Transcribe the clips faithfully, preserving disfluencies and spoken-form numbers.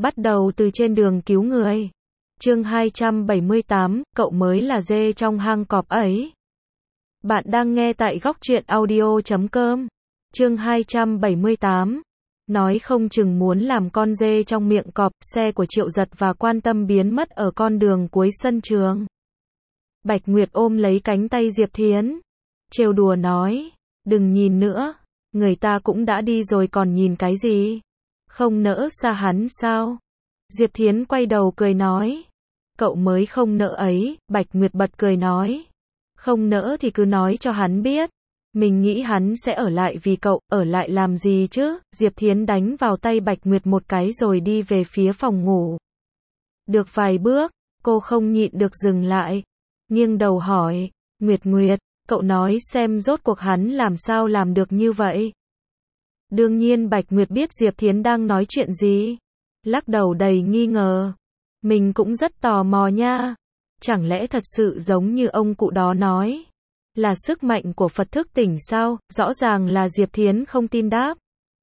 Bắt đầu từ trên đường cứu người. Chương hai trăm bảy mươi tám, cậu mới là dê trong hang cọp ấy. Bạn đang nghe tại góc truyện audio chấm com. Chương hai trăm bảy mươi tám. Nói không chừng muốn làm con dê trong miệng cọp, xe của Triệu Giật và Quan Tâm biến mất ở con đường cuối sân trường. Bạch Nguyệt ôm lấy cánh tay Diệp Thiến, trêu đùa nói, đừng nhìn nữa, người ta cũng đã đi rồi còn nhìn cái gì, không nỡ xa hắn sao? Diệp Thiến quay đầu cười nói, cậu mới không nỡ ấy. Bạch Nguyệt bật cười nói, không nỡ thì cứ nói cho hắn biết, mình nghĩ hắn sẽ ở lại vì cậu, ở lại làm gì chứ? Diệp Thiến đánh vào tay Bạch Nguyệt một cái rồi đi về phía phòng ngủ. Được vài bước, cô không nhịn được dừng lại, nghiêng đầu hỏi, Nguyệt Nguyệt, cậu nói xem rốt cuộc hắn làm sao làm được như vậy? Đương nhiên Bạch Nguyệt biết Diệp Thiến đang nói chuyện gì, lắc đầu đầy nghi ngờ, mình cũng rất tò mò nha, chẳng lẽ thật sự giống như ông cụ đó nói, là sức mạnh của Phật thức tỉnh sao? Rõ ràng là Diệp Thiến không tin đáp.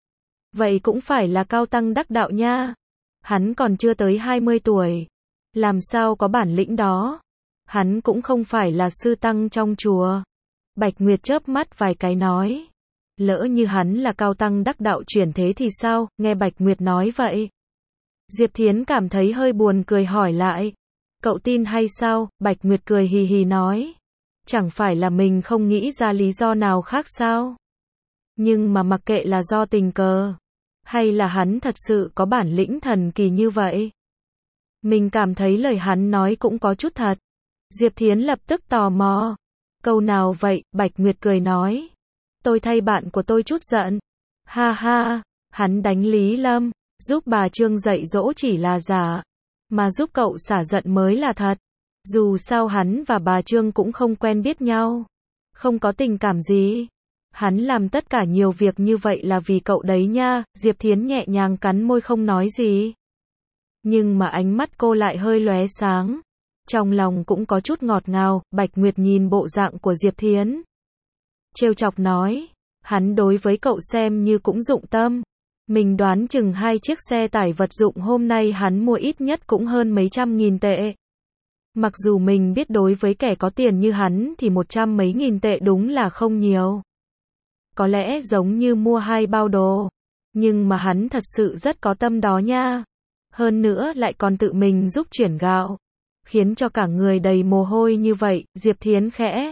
Vậy cũng phải là cao tăng đắc đạo nha, hắn còn chưa tới hai mươi tuổi, làm sao có bản lĩnh đó, hắn cũng không phải là sư tăng trong chùa. Bạch Nguyệt chớp mắt vài cái nói, lỡ như hắn là cao tăng đắc đạo chuyển thế thì sao? Nghe Bạch Nguyệt nói vậy, Diệp Thiến cảm thấy hơi buồn cười hỏi lại, cậu tin hay sao? Bạch Nguyệt cười hì hì nói, chẳng phải là mình không nghĩ ra lý do nào khác sao? Nhưng mà mặc kệ là do tình cờ, hay là hắn thật sự có bản lĩnh thần kỳ như vậy, mình cảm thấy lời hắn nói cũng có chút thật. Diệp Thiến lập tức tò mò, câu nào vậy? Bạch Nguyệt cười nói, tôi thay bạn của tôi chút giận. Ha ha, hắn đánh Lý Lâm, giúp bà Trương dạy dỗ chỉ là giả, mà giúp cậu xả giận mới là thật. Dù sao hắn và bà Trương cũng không quen biết nhau, không có tình cảm gì. Hắn làm tất cả nhiều việc như vậy là vì cậu đấy nha. Diệp Thiến nhẹ nhàng cắn môi không nói gì. Nhưng mà ánh mắt cô lại hơi lóe sáng, trong lòng cũng có chút ngọt ngào. Bạch Nguyệt nhìn bộ dạng của Diệp Thiến, trêu chọc nói, hắn đối với cậu xem như cũng dụng tâm. Mình đoán chừng hai chiếc xe tải vật dụng hôm nay hắn mua ít nhất cũng hơn mấy trăm nghìn tệ. Mặc dù mình biết đối với kẻ có tiền như hắn thì một trăm mấy nghìn tệ đúng là không nhiều, có lẽ giống như mua hai bao đồ, nhưng mà hắn thật sự rất có tâm đó nha. Hơn nữa lại còn tự mình giúp chuyển gạo, khiến cho cả người đầy mồ hôi như vậy. Diệp Thiến khẽ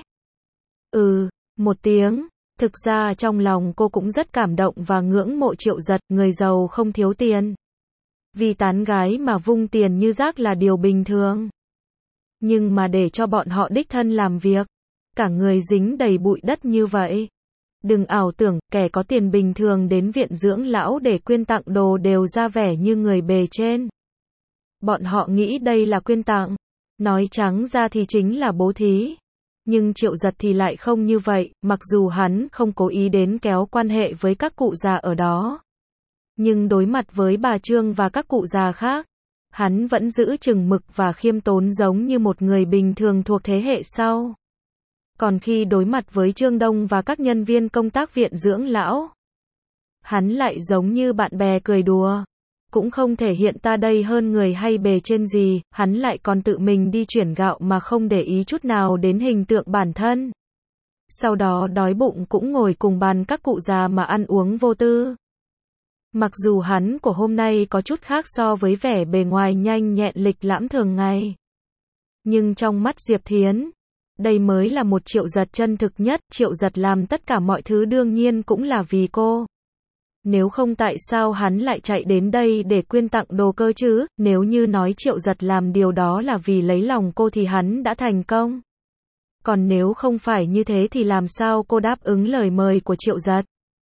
ừ một tiếng. Thực ra trong lòng cô cũng rất cảm động và ngưỡng mộ Triệu Giật, người giàu không thiếu tiền, vì tán gái mà vung tiền như rác là điều bình thường. Nhưng mà để cho bọn họ đích thân làm việc, cả người dính đầy bụi đất như vậy. Đừng ảo tưởng, kẻ có tiền bình thường đến viện dưỡng lão để quyên tặng đồ đều ra vẻ như người bề trên. Bọn họ nghĩ đây là quyên tặng, nói trắng ra thì chính là bố thí. Nhưng Triệu Giật thì lại không như vậy, mặc dù hắn không cố ý đến kéo quan hệ với các cụ già ở đó, nhưng đối mặt với bà Trương và các cụ già khác, hắn vẫn giữ chừng mực và khiêm tốn giống như một người bình thường thuộc thế hệ sau. Còn khi đối mặt với Trương Đông và các nhân viên công tác viện dưỡng lão, hắn lại giống như bạn bè cười đùa, cũng không thể hiện ta đây hơn người hay bề trên gì. Hắn lại còn tự mình đi chuyển gạo mà không để ý chút nào đến hình tượng bản thân. Sau đó đói bụng cũng ngồi cùng bàn các cụ già mà ăn uống vô tư. Mặc dù hắn của hôm nay có chút khác so với vẻ bề ngoài nhanh nhẹn lịch lãm thường ngày, nhưng trong mắt Diệp Thiến, đây mới là một Triệu Giật chân thực nhất. Triệu Giật làm tất cả mọi thứ đương nhiên cũng là vì cô. Nếu không tại sao hắn lại chạy đến đây để quyên tặng đồ cơ chứ? Nếu như nói Triệu Giật làm điều đó là vì lấy lòng cô thì hắn đã thành công. Còn nếu không phải như thế thì làm sao cô đáp ứng lời mời của Triệu Giật?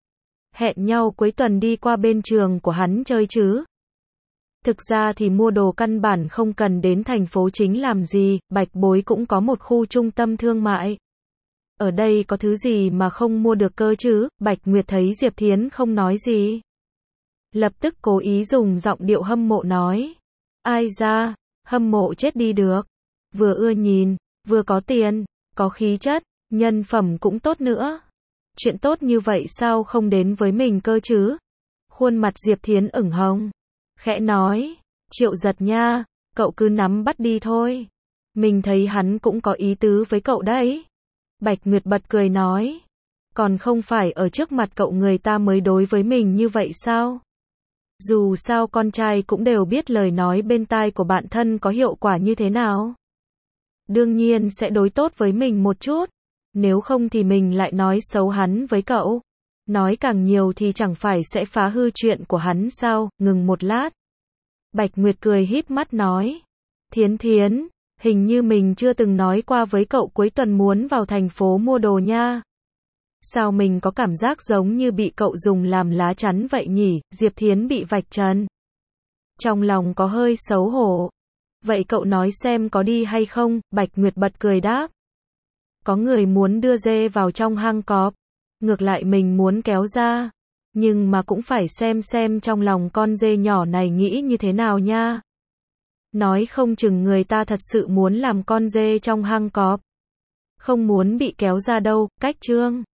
Hẹn nhau cuối tuần đi qua bên trường của hắn chơi chứ? Thực ra thì mua đồ căn bản không cần đến thành phố chính làm gì. Bạch Bối cũng có một khu trung tâm thương mại. Ở đây có thứ gì mà không mua được cơ chứ? Bạch Nguyệt thấy Diệp Thiến không nói gì, lập tức cố ý dùng giọng điệu hâm mộ nói, ai da, hâm mộ chết đi được, vừa ưa nhìn, vừa có tiền, có khí chất, nhân phẩm cũng tốt nữa. Chuyện tốt như vậy sao không đến với mình cơ chứ? Khuôn mặt Diệp Thiến ửng hồng, khẽ nói, Triệu Giật nha, cậu cứ nắm bắt đi thôi. Mình thấy hắn cũng có ý tứ với cậu đấy. Bạch Nguyệt bật cười nói. Còn không phải ở trước mặt cậu người ta mới đối với mình như vậy sao? Dù sao con trai cũng đều biết lời nói bên tai của bạn thân có hiệu quả như thế nào. Đương nhiên sẽ đối tốt với mình một chút. Nếu không thì mình lại nói xấu hắn với cậu. Nói càng nhiều thì chẳng phải sẽ phá hư chuyện của hắn sao? Ngừng một lát. Bạch Nguyệt cười híp mắt nói. Thiến Thiến, hình như mình chưa từng nói qua với cậu cuối tuần muốn vào thành phố mua đồ nha. Sao mình có cảm giác giống như bị cậu dùng làm lá chắn vậy nhỉ? Diệp Thiến bị vạch trần. Trong lòng có hơi xấu hổ. Vậy cậu nói xem có đi hay không? Bạch Nguyệt bật cười đáp. Có người muốn đưa dê vào trong hang cọp. Ngược lại mình muốn kéo ra. Nhưng mà cũng phải xem xem trong lòng con dê nhỏ này nghĩ như thế nào nha. Nói không chừng người ta thật sự muốn làm con dê trong hang cọp. Không muốn bị kéo ra đâu, cách Trương.